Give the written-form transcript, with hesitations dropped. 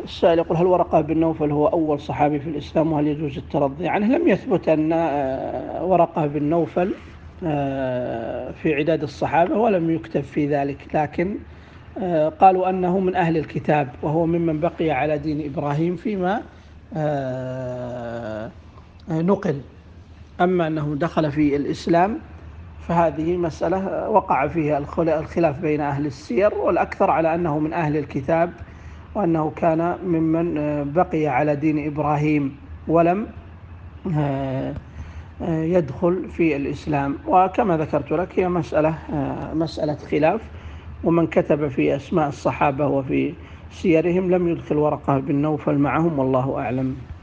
السائل يقول: هل ورقة بن نوفل هو أول صحابي في الإسلام، وهل يجوز الترضي عنه؟ لم يثبت أن ورقة بن نوفل في عداد الصحابة، ولم يكتب في ذلك، لكن قالوا أنه من أهل الكتاب، وهو ممن بقي على دين إبراهيم فيما نقل. أما أنه دخل في الإسلام فهذه مسألة وقع فيها الخلاف بين أهل السير، والأكثر على أنه من أهل الكتاب، وأنه كان ممن بقي على دين إبراهيم ولم يدخل في الإسلام. وكما ذكرت لك هي مسألة خلاف، ومن كتب في أسماء الصحابة وفي سيرهم لم يدخل ورقة بن نوفل معهم، والله أعلم.